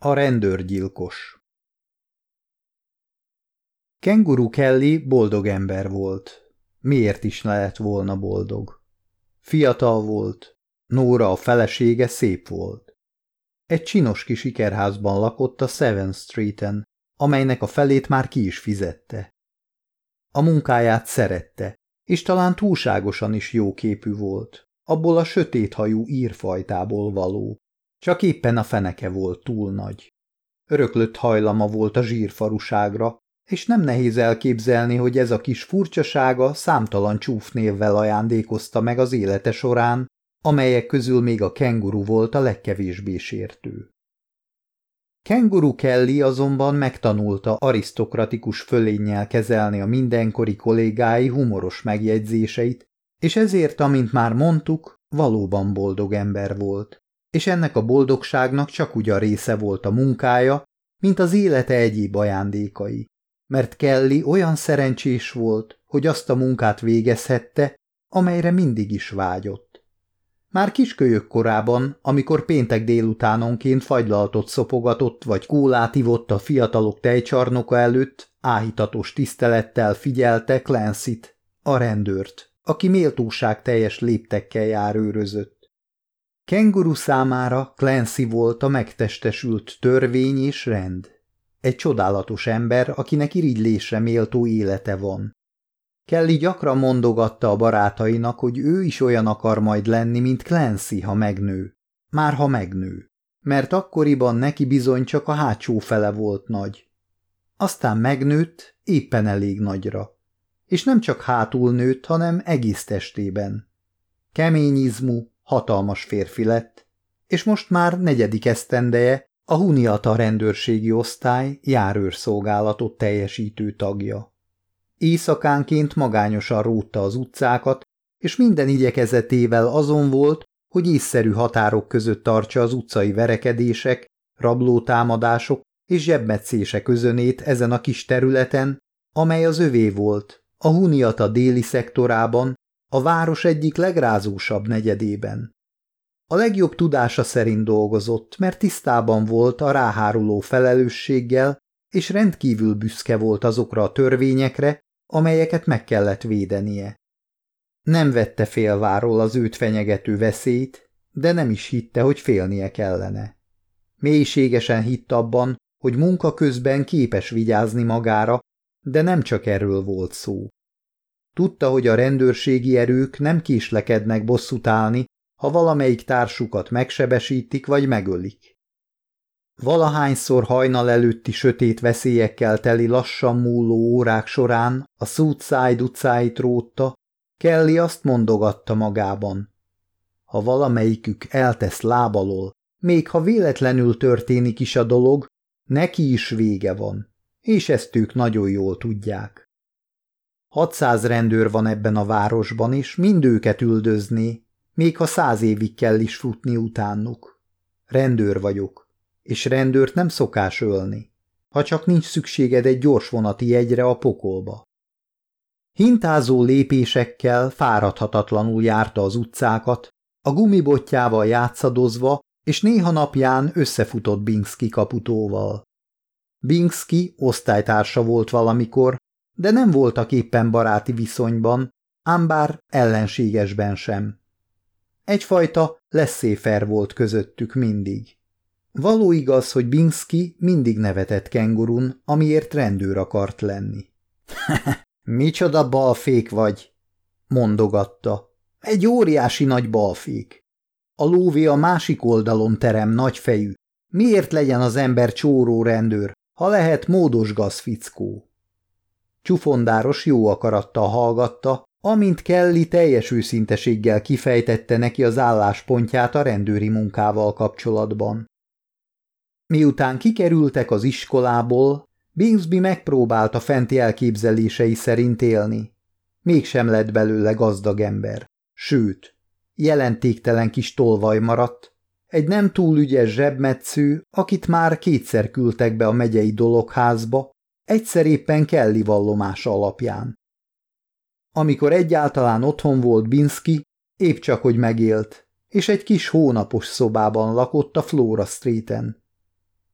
A rendőrgyilkos. Kenguru Kelly boldog ember volt. Miért is lett volna boldog? Fiatal volt, Nóra a felesége szép volt. Egy csinos kis ikerházban lakott a 7th Streeten, amelynek a felét már ki is fizette. A munkáját szerette, és talán túlságosan is jóképű volt, abból a sötéthajú írfajtából való. Csak éppen a feneke volt túl nagy. Öröklött hajlama volt a zsírfaruságra, és nem nehéz elképzelni, hogy ez a kis furcsasága számtalan csúfnévvel ajándékozta meg az élete során, amelyek közül még a kenguru volt a legkevésbé sértő. Kenguru Kelly azonban megtanulta arisztokratikus fölénnyel kezelni a mindenkori kollégái humoros megjegyzéseit, és ezért, amint már mondtuk, valóban boldog ember volt, és ennek a boldogságnak csak úgy a része volt a munkája, mint az élete egyéb ajándékai, mert Kelly olyan szerencsés volt, hogy azt a munkát végezhette, amelyre mindig is vágyott. Már kiskölyök korában, amikor péntek délutánonként fagylaltot szopogatott vagy kólát ivott a fiatalok tejcsarnoka előtt, áhítatos tisztelettel figyelte Clancyt, a rendőrt, aki méltóságteljes léptekkel járőrözött. Kenguru számára Clancy volt a megtestesült törvény és rend. Egy csodálatos ember, akinek irigylésre méltó élete van. Kelly gyakran mondogatta a barátainak, hogy ő is olyan akar majd lenni, mint Clancy, ha megnő. Már ha megnő. Mert akkoriban neki bizony csak a hátsó fele volt nagy. Aztán megnőtt, éppen elég nagyra. És nem csak hátul nőtt, hanem egész testében. Kemény izmú, hatalmas férfi lett, és most már 4. esztendeje a Huniata rendőrségi osztály járőrszolgálatot teljesítő tagja. Éjszakánként magányosan rótta az utcákat, és minden igyekezetével azon volt, hogy észszerű határok között tartsa az utcai verekedések, rablótámadások és zsebmetszések özönét ezen a kis területen, amely az övé volt, a Huniata déli szektorában, a város egyik legrázósabb negyedében. A legjobb tudása szerint dolgozott, mert tisztában volt a ráháruló felelősséggel, és rendkívül büszke volt azokra a törvényekre, amelyeket meg kellett védenie. Nem vette félváról az őt fenyegető veszélyt, de nem is hitte, hogy félnie kellene. Mélységesen hitt abban, hogy munka közben képes vigyázni magára, de nem csak erről volt szó. Tudta, hogy a rendőrségi erők nem késlekednek bosszút állni, ha valamelyik társukat megsebesítik vagy megölik. Valahányszor hajnal előtti sötét veszélyekkel teli lassan múló órák során a Southside utcáit rótta, Kelly azt mondogatta magában. Ha valamelyikük eltesz lábalól, még ha véletlenül történik is a dolog, neki is vége van, és ezt ők nagyon jól tudják. 600 rendőr van ebben a városban, és mind őket üldözné, még ha 100 évig kell is futni utánuk. Rendőr vagyok, és rendőrt nem szokás ölni, ha csak nincs szükséged egy gyorsvonati jegyre a pokolba. Hintázó lépésekkel fáradhatatlanul járta az utcákat, a gumibotjával játszadozva, és néha napján összefutott Bingsky kaputóval. Bingsky osztálytársa volt valamikor, de nem voltak éppen baráti viszonyban, ám bár ellenségesben sem. Egyfajta laissez-faire volt közöttük mindig. Való igaz, hogy Bingsky mindig nevetett kengurun, amiért rendőr akart lenni. Micsoda balfék vagy, mondogatta. Egy óriási nagy balfék. A lóvé a másik oldalon terem nagyfejű. Miért legyen az ember csóró rendőr, ha lehet módos gazfickó? Csufondáros jó akarattal hallgatta, amint Kelly teljes őszinteséggel kifejtette neki az álláspontját a rendőri munkával kapcsolatban. Miután kikerültek az iskolából, Bingsby megpróbálta fenti elképzelései szerint élni. Mégsem lett belőle gazdag ember. Sőt, jelentéktelen kis tolvaj maradt, egy nem túl ügyes zsebmetsző, akit már 2-szer küldtek be a megyei dologházba, egyszer éppen Kelly vallomása alapján. Amikor egyáltalán otthon volt Bingsky, épp csak hogy megélt, és egy kis hónapos szobában lakott a Flora Streeten.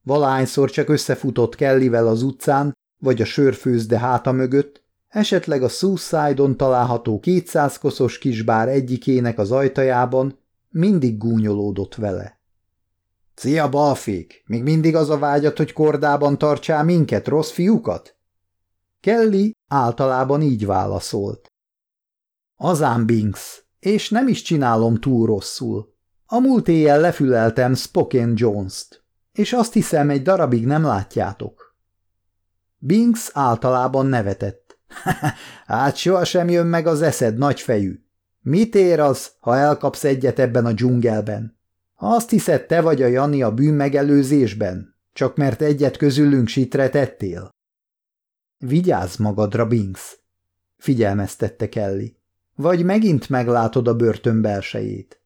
Valahányszor csak összefutott Kellyvel az utcán, vagy a sörfőzde háta mögött, esetleg a Suicide-on található 200 koszos kis bár egyikének az ajtajában, mindig gúnyolódott vele. – Szia, balfék! Még mindig az a vágyat, hogy kordában tartsál minket, rossz fiúkat? Kelly általában így válaszolt. Azán, Binks, és nem is csinálom túl rosszul. A múlt éjjel lefüleltem Spokane Jones-t, és azt hiszem, egy darabig nem látjátok. Binks általában nevetett. Hát sohasem jön meg az eszed, nagyfejű. Mit ér az, ha elkapsz egyet ebben a dzsungelben? Azt hiszed, te vagy a Jani a bűnmegelőzésben, csak mert egyet közülünk sitre tettél? Vigyázz magadra, Binks, figyelmeztette Kelly, vagy megint meglátod a börtön belsejét.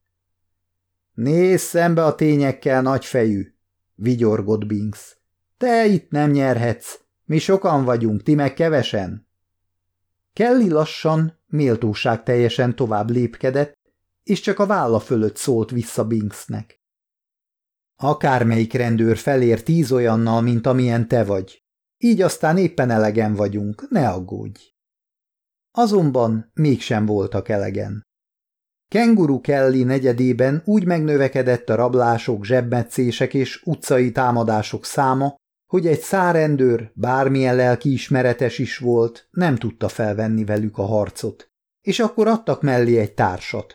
Nézz szembe a tényekkel, nagyfejű, vigyorgott Binks. Te itt nem nyerhetsz, mi sokan vagyunk, ti meg kevesen. Kelly lassan, méltóságteljesen tovább lépkedett, és csak a válla fölött szólt vissza Binksnek. Akármelyik rendőr felér 10 olyannal, mint amilyen te vagy. Így aztán éppen elegen vagyunk, ne aggódj. Azonban mégsem voltak elegen. Kenguru Kelly negyedében úgy megnövekedett a rablások, zsebmetszések és utcai támadások száma, hogy egy szárrendőr, bármilyen lelkiismeretes is volt, nem tudta felvenni velük a harcot, és akkor adtak mellé egy társat.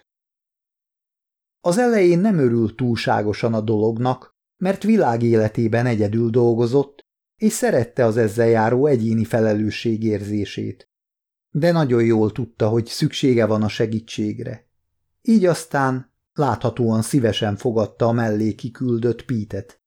Az elején nem örült túlságosan a dolognak, mert világéletében egyedül dolgozott, és szerette az ezzel járó egyéni felelősségérzését. De nagyon jól tudta, hogy szüksége van a segítségre. Így aztán láthatóan szívesen fogadta a mellé kiküldött Pete-et.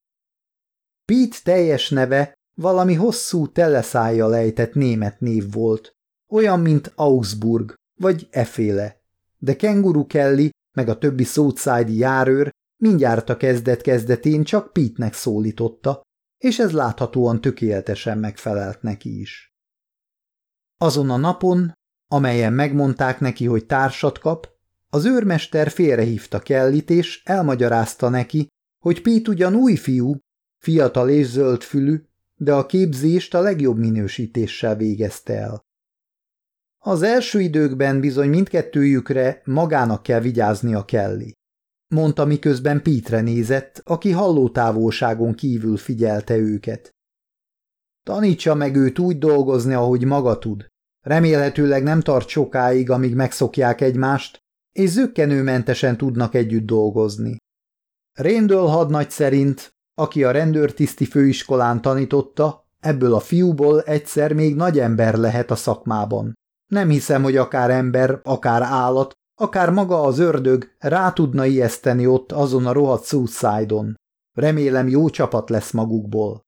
Pete teljes neve valami hosszú teleszájjal ejtett német név volt, olyan, mint Augsburg vagy efféle, de Kenguru Kelly meg a többi Southside-i járőr mindjárt a kezdet-kezdetén csak Pete-nek szólította, és ez láthatóan tökéletesen megfelelt neki is. Azon a napon, amelyen megmondták neki, hogy társat kap, az őrmester félrehívta Kellyt, és elmagyarázta neki, hogy Pete ugyan új fiú, fiatal és zöldfülű, de a képzést a legjobb minősítéssel végezte el. Az első időkben bizony mindkettőjükre magának kell vigyáznia Kelly, mondta, miközben Pete-re nézett, aki hallótávolságon kívül figyelte őket. Tanítsa meg őt úgy dolgozni, ahogy maga tud. Remélhetőleg nem tart sokáig, amíg megszokják egymást, és zökkenőmentesen tudnak együtt dolgozni. Randall hadnagy szerint, aki a rendőrtiszti főiskolán tanította, ebből a fiúból egyszer még nagy ember lehet a szakmában. Nem hiszem, hogy akár ember, akár állat, akár maga az ördög rá tudna ijeszteni ott azon a rohadt Suicide-on. Remélem, jó csapat lesz magukból.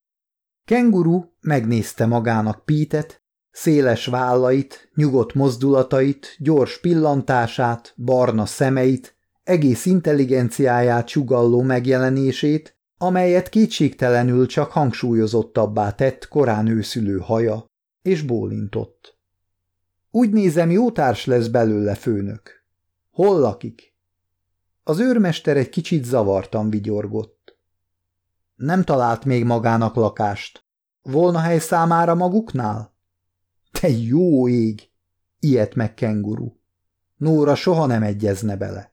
Kenguru megnézte magának Pete-et, széles vállait, nyugodt mozdulatait, gyors pillantását, barna szemeit, egész intelligenciáját sugalló megjelenését, amelyet kétségtelenül csak hangsúlyozottabbá tett korán őszülő haja, és bólintott. Úgy nézem, jó társ lesz belőle, főnök. Hol lakik? Az őrmester egy kicsit zavartan vigyorgott. Nem talált még magának lakást. Volna hely számára maguknál? Te jó ég! Ilyet meg Kenguru. Nóra soha nem egyezne bele.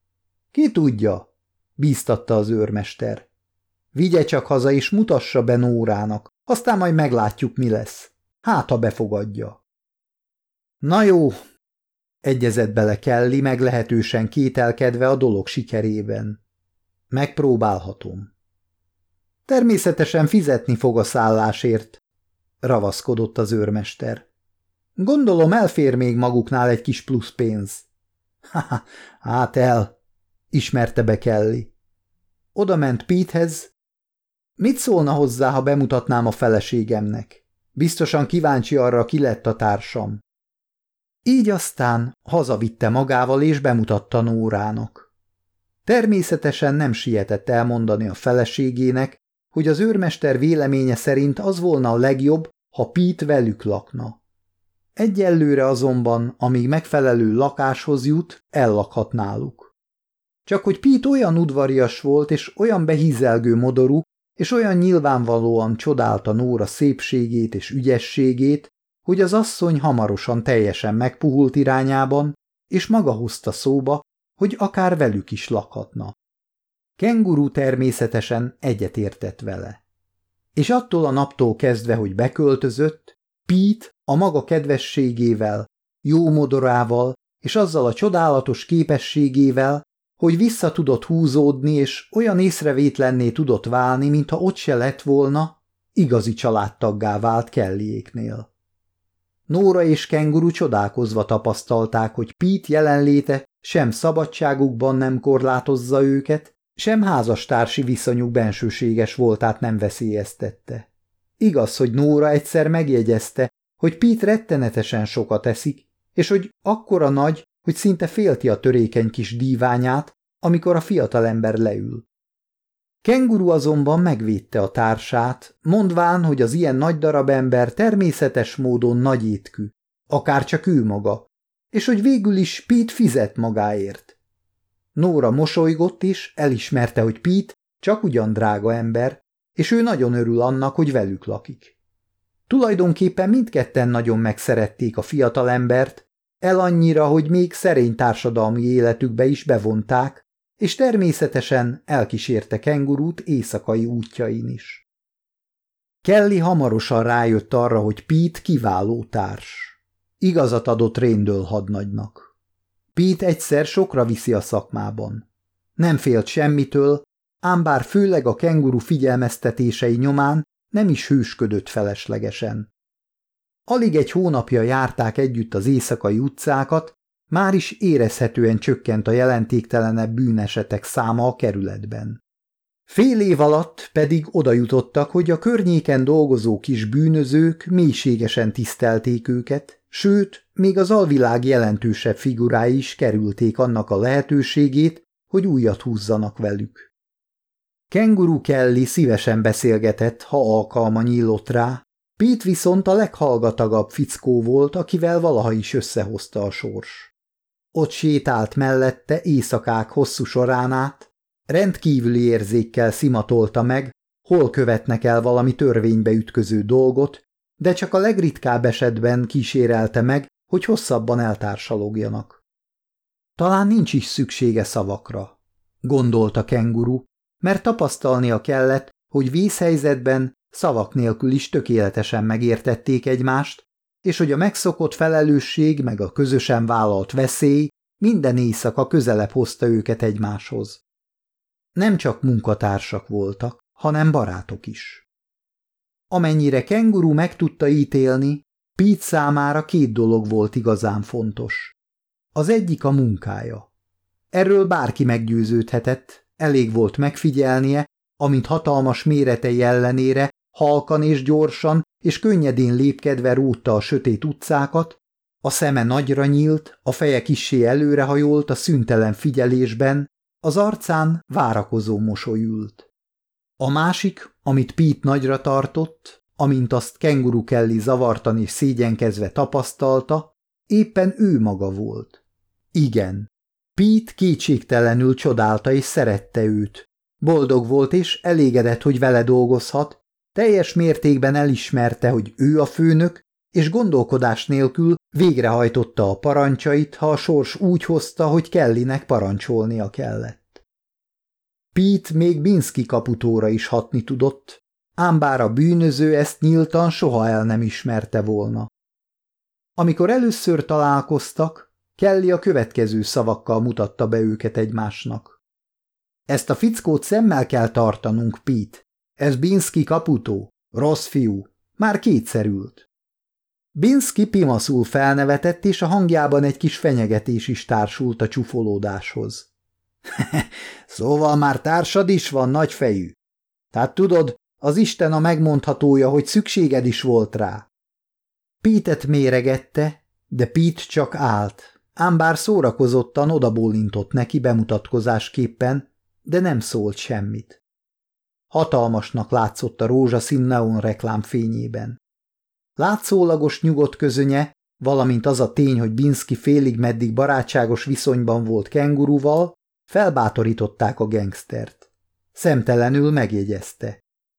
Ki tudja? Bíztatta az őrmester. Vigye csak haza és mutassa be Nórának, aztán majd meglátjuk, mi lesz. Hát, ha befogadja. Na jó, egyezett bele Kelly meglehetősen kételkedve a dolog sikerében. Megpróbálhatom. Természetesen fizetni fog a szállásért, ravaszkodott az őrmester. Gondolom elfér még maguknál egy kis plusz pénz. Hát ismerte be Kelly. Oda ment Pete-hez. Mit szólna hozzá, ha bemutatnám a feleségemnek? Biztosan kíváncsi arra, ki lett a társam. Így aztán hazavitte magával és bemutatta Nórának. Természetesen nem sietett elmondani a feleségének, hogy az őrmester véleménye szerint az volna a legjobb, ha Pete velük lakna. Egyelőre azonban, amíg megfelelő lakáshoz jut, ellakhat náluk. Csak hogy Pete olyan udvarias volt és olyan behízelgő modorú, és olyan nyilvánvalóan csodálta Nóra szépségét és ügyességét, hogy az asszony hamarosan teljesen megpuhult irányában, és maga hozta szóba, hogy akár velük is lakhatna. Kenguru természetesen egyetértett vele. És attól a naptól kezdve, hogy beköltözött, Pete a maga kedvességével, jó modorával és azzal a csodálatos képességével, hogy vissza tudott húzódni és olyan észrevétlenné tudott válni, mintha ott se lett volna, igazi családtaggá vált Kellyéknél. Nóra és Kenguru csodálkozva tapasztalták, hogy Pete jelenléte sem szabadságukban nem korlátozza őket, sem házastársi viszonyuk bensőséges voltát nem veszélyeztette. Igaz, hogy Nóra egyszer megjegyezte, hogy Pete rettenetesen sokat eszik, és hogy akkora nagy, hogy szinte félti a törékeny kis díványát, amikor a fiatalember leül. Kenguru azonban megvédte a társát, mondván, hogy az ilyen nagy darab ember természetes módon nagy étkű, akárcsak ő maga, és hogy végül is Pete fizet magáért. Nóra mosolygott is, elismerte, hogy Pete csak ugyan drága ember, és ő nagyon örül annak, hogy velük lakik. Tulajdonképpen mindketten nagyon megszerették a fiatalembert, el annyira, hogy még szerény társadalmi életükbe is bevonták, és természetesen elkísérte Kengurút éjszakai útjain is. Kelly hamarosan rájött arra, hogy Pete kiváló társ. Igazat adott Randall hadnagynak. Pete egyszer sokra viszi a szakmában. Nem félt semmitől, ám bár főleg a kenguru figyelmeztetései nyomán nem is hősködött feleslegesen. Alig egy hónapja járták együtt az éjszakai utcákat, már is érezhetően csökkent a jelentéktelenebb bűnesetek száma a kerületben. Fél év alatt pedig oda jutottak, hogy a környéken dolgozó kis bűnözők mélységesen tisztelték őket, sőt, még az alvilág jelentősebb figurái is kerülték annak a lehetőségét, hogy újat húzzanak velük. Kenguru Kelly szívesen beszélgetett, ha alkalma nyílott rá, Pete viszont a leghallgatagabb fickó volt, akivel valaha is összehozta a sors. Ott sétált mellette éjszakák hosszú során át, rendkívüli érzékkel szimatolta meg, hol követnek el valami törvénybe ütköző dolgot, de csak a legritkább esetben kísérelte meg, hogy hosszabban eltársalogjanak. Talán nincs is szüksége szavakra, gondolta Kenguru, mert tapasztalnia kellett, hogy vészhelyzetben szavak nélkül is tökéletesen megértették egymást, és hogy a megszokott felelősség meg a közösen vállalt veszély minden éjszaka közelebb hozta őket egymáshoz. Nem csak munkatársak voltak, hanem barátok is. Amennyire Kenguru meg tudta ítélni, Pete számára két dolog volt igazán fontos. Az egyik a munkája. Erről bárki meggyőződhetett, elég volt megfigyelnie, amint hatalmas méretei ellenére halkan és gyorsan és könnyedén lépkedve rúgta a sötét utcákat, a szeme nagyra nyílt, a feje kissé előrehajolt a szüntelen figyelésben, az arcán várakozó mosoly ült. A másik, amit Pete nagyra tartott, amint azt Kenguru Kelly zavartan és szégyenkezve tapasztalta, éppen ő maga volt. Igen, Pete kétségtelenül csodálta és szerette őt. Boldog volt és elégedett, hogy vele dolgozhat, teljes mértékben elismerte, hogy ő a főnök, és gondolkodás nélkül végrehajtotta a parancsait, ha a sors úgy hozta, hogy Kellynek parancsolnia kellett. Pete még Binsky kaputóra is hatni tudott, ám bár a bűnöző ezt nyíltan soha el nem ismerte volna. Amikor először találkoztak, Kelly a következő szavakkal mutatta be őket egymásnak. Ezt a fickót szemmel kell tartanunk, Pete. Ez Binsky kaputó, rossz fiú, már kétszer ült. Binsky pimaszul felnevetett, és a hangjában egy kis fenyegetés is társult a csufolódáshoz. Szóval már társad is van, nagyfejű. Tehát tudod, az Isten a megmondhatója, hogy szükséged is volt rá. Pete-et méregette, de Pete csak állt, ám bár szórakozottan odabólintott neki bemutatkozásképpen, de nem szólt semmit. Hatalmasnak látszott a rózsaszín neon reklám fényében. Látszólagos nyugodt közönye, valamint az a tény, hogy Binsky félig-meddig barátságos viszonyban volt Kenguruval, felbátorították a gengsztert. Szemtelenül megjegyezte.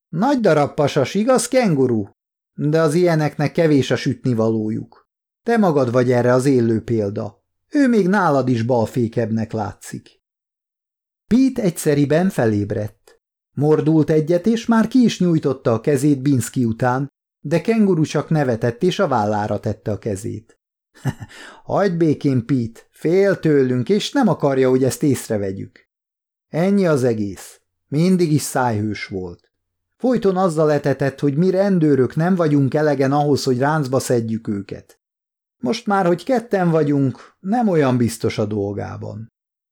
Nagy darab pasas, igaz, kenguru? De az ilyeneknek kevés a sütnivalójuk. Te magad vagy erre az élő példa. Ő még nálad is balfékebbnek látszik. Pete egyszeriben felébredt. Mordult egyet, és már ki is nyújtotta a kezét Binsky után, de kenguru csak nevetett, és a vállára tette a kezét. Hagyd békén, Pete, fél tőlünk, és nem akarja, hogy ezt észrevegyük. Ennyi az egész. Mindig is szájhős volt. Folyton azzal etetett, hogy mi rendőrök nem vagyunk elegen ahhoz, hogy ráncba szedjük őket. Most már, hogy ketten vagyunk, nem olyan biztos a dolgában.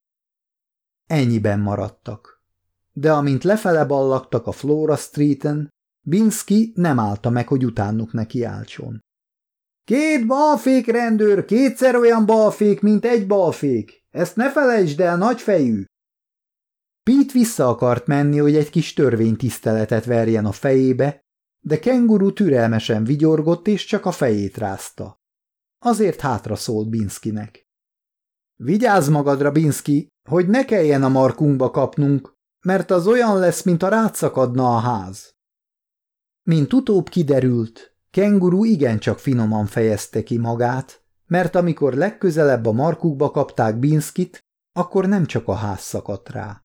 Ennyiben maradtak. De amint lefele ballagtak a Flora Streeten, Binsky nem állta meg, hogy utánuk nekiáltson. 2 balfék rendőr, 2-szer olyan balfék, mint egy balfék. Ezt ne felejtsd el, nagyfejű! Pete vissza akart menni, hogy egy kis törvénytiszteletet verjen a fejébe, de kenguru türelmesen vigyorgott, és csak a fejét rázta. Azért hátra szólt Binskynek. Vigyázz magadra, Binsky, hogy ne kelljen a markunkba kapnunk, mert az olyan lesz, mint a rátszakadna a ház. Mint utóbb kiderült, kenguru igencsak finoman fejezte ki magát, mert amikor legközelebb a markukba kapták Binskyt, akkor nem csak a ház szakadt rá.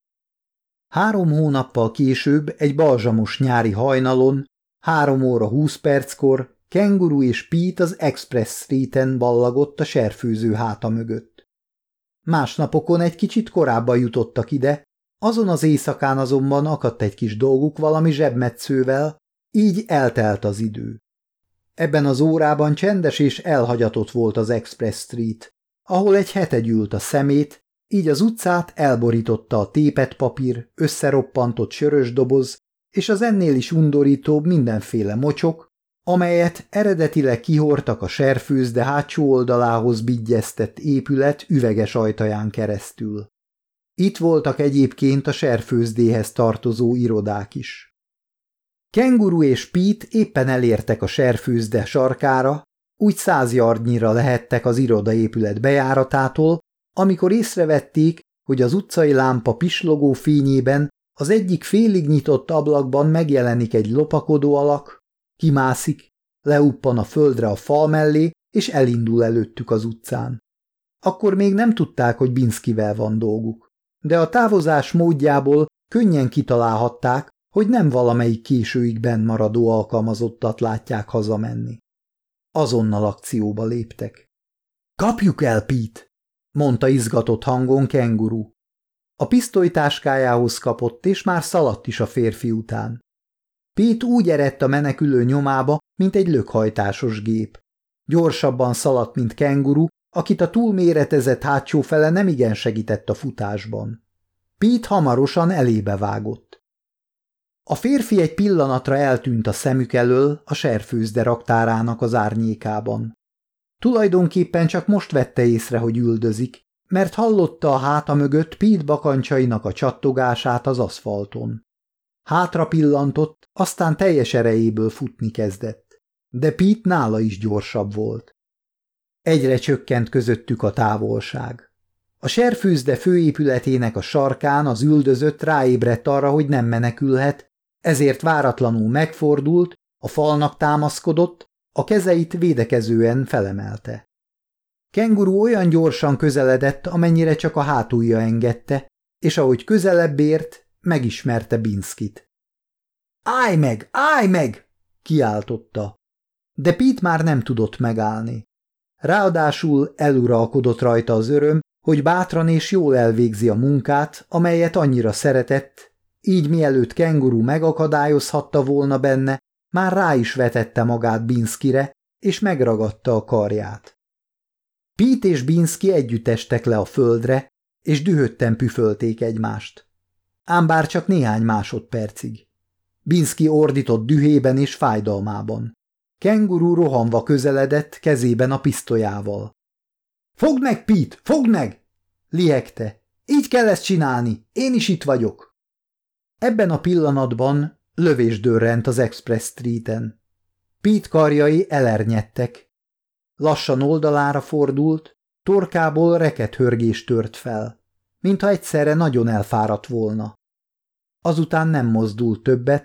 3 hónappal később egy balzsamos nyári hajnalon, 3:20 kenguru és Pete az Express Streeten ballagott a serfőző háta mögött. Másnapokon egy kicsit korábban jutottak ide, azon az éjszakán azonban akadt egy kis dolguk valami zsebmetszővel, így eltelt az idő. Ebben az órában csendes és elhagyatott volt az Express Street, ahol egy hete gyűlt a szemét, így az utcát elborította a tépett papír, összeroppantott sörös doboz és az ennél is undorítóbb mindenféle mocsok, amelyet eredetileg kihordtak a serfőzde hátsó oldalához bigyeztett épület üveges ajtaján keresztül. Itt voltak egyébként a serfőzdéhez tartozó irodák is. Kenguru és Pete éppen elértek a serfőzde sarkára, úgy 100 yardnyira lehettek az irodaépület bejáratától, amikor észrevették, hogy az utcai lámpa pislogó fényében az egyik félig nyitott ablakban megjelenik egy lopakodó alak, kimászik, leuppan a földre a fal mellé, és elindul előttük az utcán. Akkor még nem tudták, hogy Binskyvel van dolguk, de a távozás módjából könnyen kitalálhatták, hogy nem valamelyik későig benn maradó alkalmazottat látják hazamenni. Azonnal akcióba léptek. – Kapjuk el, Pete! – mondta izgatott hangon kenguru. A pisztolytáskájához kapott, és már szaladt is a férfi után. Pete úgy eredt a menekülő nyomába, mint egy lökhajtásos gép. Gyorsabban szaladt, mint kenguru, akit a túlméretezett hátsó fele nemigen segített a futásban. Pete hamarosan elébe vágott. A férfi egy pillanatra eltűnt a szemük elől a serfőzde raktárának az árnyékában. Tulajdonképpen csak most vette észre, hogy üldözik, mert hallotta a háta mögött Pete bakancsainak a csattogását az aszfalton. Hátra pillantott, aztán teljes erejéből futni kezdett, de Pete nála is gyorsabb volt. Egyre csökkent közöttük a távolság. A serfőzde főépületének a sarkán az üldözött ráébredt arra, hogy nem menekülhet, ezért váratlanul megfordult, a falnak támaszkodott, a kezeit védekezően felemelte. Kenguru olyan gyorsan közeledett, amennyire csak a hátulja engedte, és ahogy közelebb ért, megismerte Binskyt. Állj meg! Állj meg! Kiáltotta. De Pete már nem tudott megállni. Ráadásul eluralkodott rajta az öröm, hogy bátran és jól elvégzi a munkát, amelyet annyira szeretett, így mielőtt kenguru megakadályozhatta volna benne, már rá is vetette magát Binskyre, és megragadta a karját. Pete és Binsky együtt estek le a földre, és dühötten püfölték egymást. Ám bár csak néhány másodpercig. Binsky ordított dühében és fájdalmában. Kenguru rohanva közeledett kezében a pisztolyával. – Fogd meg, Pete, fogd meg! – lihegte. – Így kell ezt csinálni, én is itt vagyok. Ebben a pillanatban lövés dörrent az Express Streeten. Pete karjai elernyedtek. Lassan oldalára fordult, torkából rekethörgés tört fel, mintha egyszerre nagyon elfáradt volna. Azután nem mozdult többet,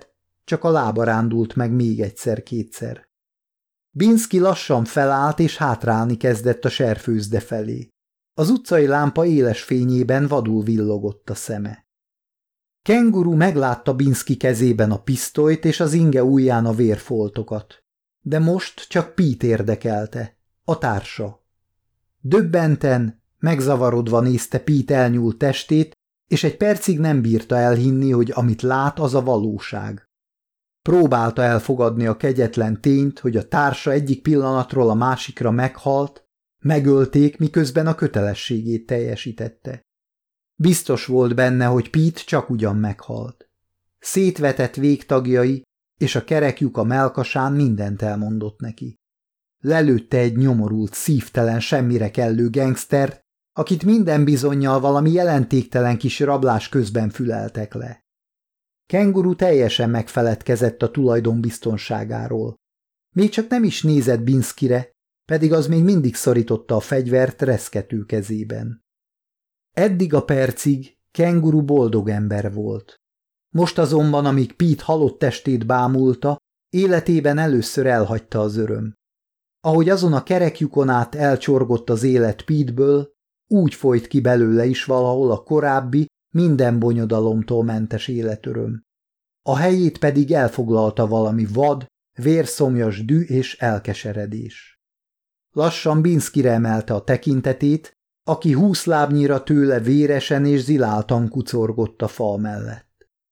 csak a lába rándult meg még egyszer-kétszer. Binsky lassan felállt és hátrálni kezdett a serfőzde felé. Az utcai lámpa éles fényében vadul villogott a szeme. Kenguru meglátta Binsky kezében a pisztolyt és az inge ujján a vérfoltokat. De most csak Pete érdekelte, a társa. Döbbenten, megzavarodva nézte Pete elnyúlt testét, és egy percig nem bírta elhinni, hogy amit lát, az a valóság. Próbálta elfogadni a kegyetlen tényt, hogy a társa egyik pillanatról a másikra meghalt, megölték, miközben a kötelességét teljesítette. Biztos volt benne, hogy Pete csak ugyan meghalt. Szétvetett végtagjai és a kereklyuk a mellkasán mindent elmondott neki. Lelőtte egy nyomorult, szívtelen, semmire kellő gengsztert, akit minden bizonnyal valami jelentéktelen kis rablás közben füleltek le. Kenguru teljesen megfeledkezett a tulajdon biztonságáról. Még csak nem is nézett Binskyre, pedig az még mindig szorította a fegyvert reszkető kezében. Eddig a percig Kenguru boldog ember volt. Most azonban, amíg Pete halott testét bámulta, életében először elhagyta az öröm. Ahogy azon a kereklyukon át elcsorgott az élet Pete-ből, úgy folyt ki belőle is valahol a korábbi, minden bonyodalomtól mentes életöröm. A helyét pedig elfoglalta valami vad, vérszomjas dű és elkeseredés. Lassan Binskyre emelte a tekintetét, aki 20 lábnyira tőle véresen és ziláltan kucorgott a fal mellett.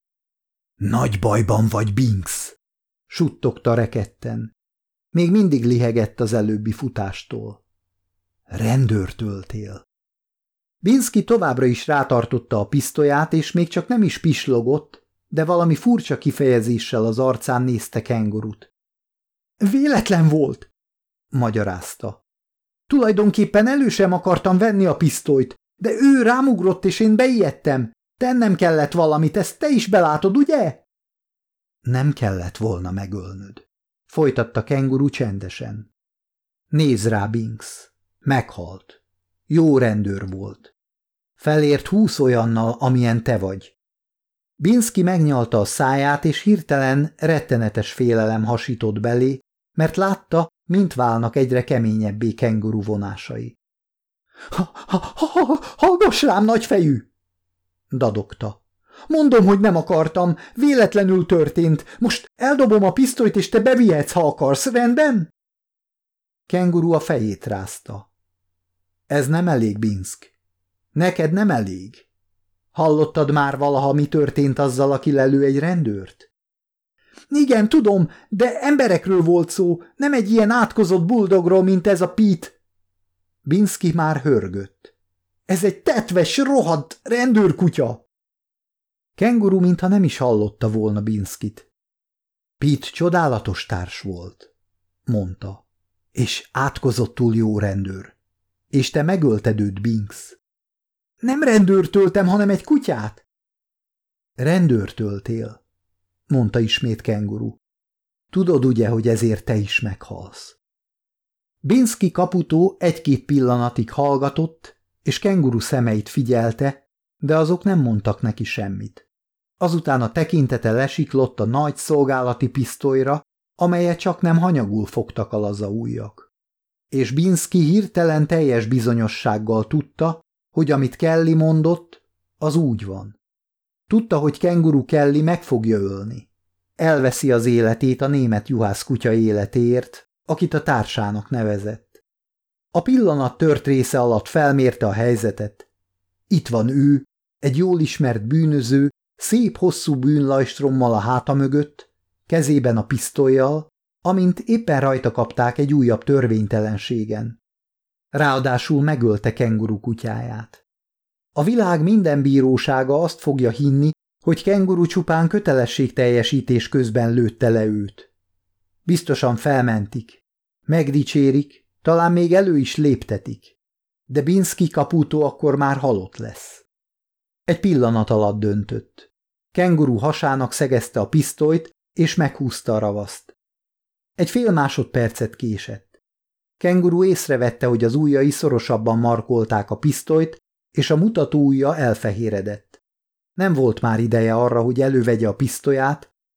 Nagy bajban vagy, Binks! Suttogta rekedten. Még mindig lihegett az előbbi futástól. Rendőrtöltél. Binsky továbbra is rátartotta a pisztolyát, és még csak nem is pislogott, de valami furcsa kifejezéssel az arcán nézte Kengurut. Véletlen volt, magyarázta. Tulajdonképpen elő sem akartam venni a pisztolyt, de ő rámugrott, és én beijedtem. Tennem kellett valamit, ezt te is belátod, ugye? Nem kellett volna megölnöd, folytatta Kenguru csendesen. Nézz rá, Binks, meghalt. Jó rendőr volt. Felért 20 olyannal, amilyen te vagy. Binsky megnyalta a száját, és hirtelen rettenetes félelem hasított belé, mert látta, mint válnak egyre keményebbé Kenguru vonásai. Hallgass rám, nagyfejű! Dadogta. Mondom, hogy nem akartam, véletlenül történt. Most eldobom a pisztolyt, és te bevihetsz, ha akarsz, rendben? Kenguru a fejét rázta. Ez nem elég, Binsk. Neked nem elég. Hallottad már valaha, mi történt azzal, aki lelő egy rendőrt? Igen, tudom, de emberekről volt szó, nem egy ilyen átkozott buldogról, mint ez a Pete. Binsky már hörgött. Ez egy tetves, rohadt rendőrkutya! Kenguru mintha nem is hallotta volna Binskyt. Pete csodálatos társ volt, mondta, és átkozottul jó rendőr. És te megölted őt, Binks. Nem rendőrt öltem, hanem egy kutyát. Rendőrt öltél, mondta ismét Kenguru. Tudod ugye, hogy ezért te is meghalsz. Binsky kaputó egy-két pillanatig hallgatott, és Kenguru szemeit figyelte, de azok nem mondtak neki semmit. Azután a tekintete lesiklott a nagy szolgálati pisztolyra, amelyet csak nem hanyagul fogtak a laza ujjak. És Binsky hirtelen teljes bizonyossággal tudta, hogy amit Kelly mondott, az úgy van. Tudta, hogy Kenguru Kelly meg fogja ölni. Elveszi az életét a német juhász kutya életéért, akit a társának nevezett. A pillanat tört része alatt felmérte a helyzetet. Itt van ő, egy jól ismert bűnöző, szép hosszú bűnlajstrommal a háta mögött, kezében a pisztollyal, amint éppen rajta kapták egy újabb törvénytelenségen. Ráadásul megölte Kenguru kutyáját. A világ minden bírósága azt fogja hinni, hogy Kenguru csupán kötelességteljesítés közben lőtte le őt. Biztosan felmentik, megdicsérik, talán még elő is léptetik, de Binsky Caputo akkor már halott lesz. Egy pillanat alatt döntött. Kenguru hasának szegezte a pisztolyt, és meghúzta a ravaszt. Egy fél másodpercet késett. Kenguru észrevette, hogy az ujjai szorosabban markolták a pisztolyt, és a mutató ujja elfehéredett. Nem volt már ideje arra, hogy elővegye a pisztolyát,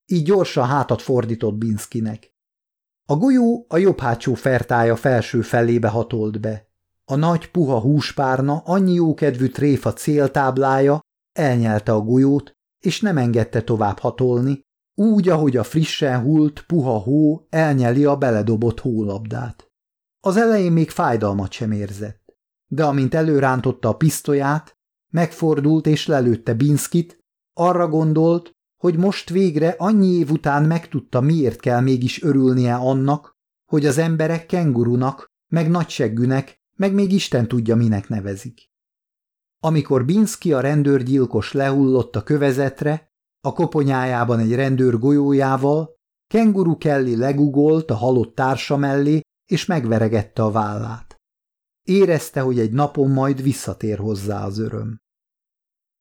így gyorsan hátat fordított Binskinek. A golyó a jobb hátsó fertája felső felébe hatolt be. A nagy, puha húspárna, annyi jókedvű tréfa céltáblája elnyelte a golyót, és nem engedte tovább hatolni, úgy, ahogy a frissen hult, puha hó elnyeli a beledobott hólabdát. Az elején még fájdalmat sem érzett, de amint előrántotta a pisztolyát, megfordult és lelőtte Binskit, arra gondolt, hogy most végre annyi év után megtudta, miért kell mégis örülnie annak, hogy az emberek kengurunak, meg nagyseggűnek, meg még Isten tudja minek nevezik. Amikor Binski a rendőrgyilkos lehullott a kövezetre, a koponyájában egy rendőr golyójával, Kenguru Kelly legugolt a halott társa mellé, és megveregette a vállát. Érezte, hogy egy napon majd visszatér hozzá az öröm.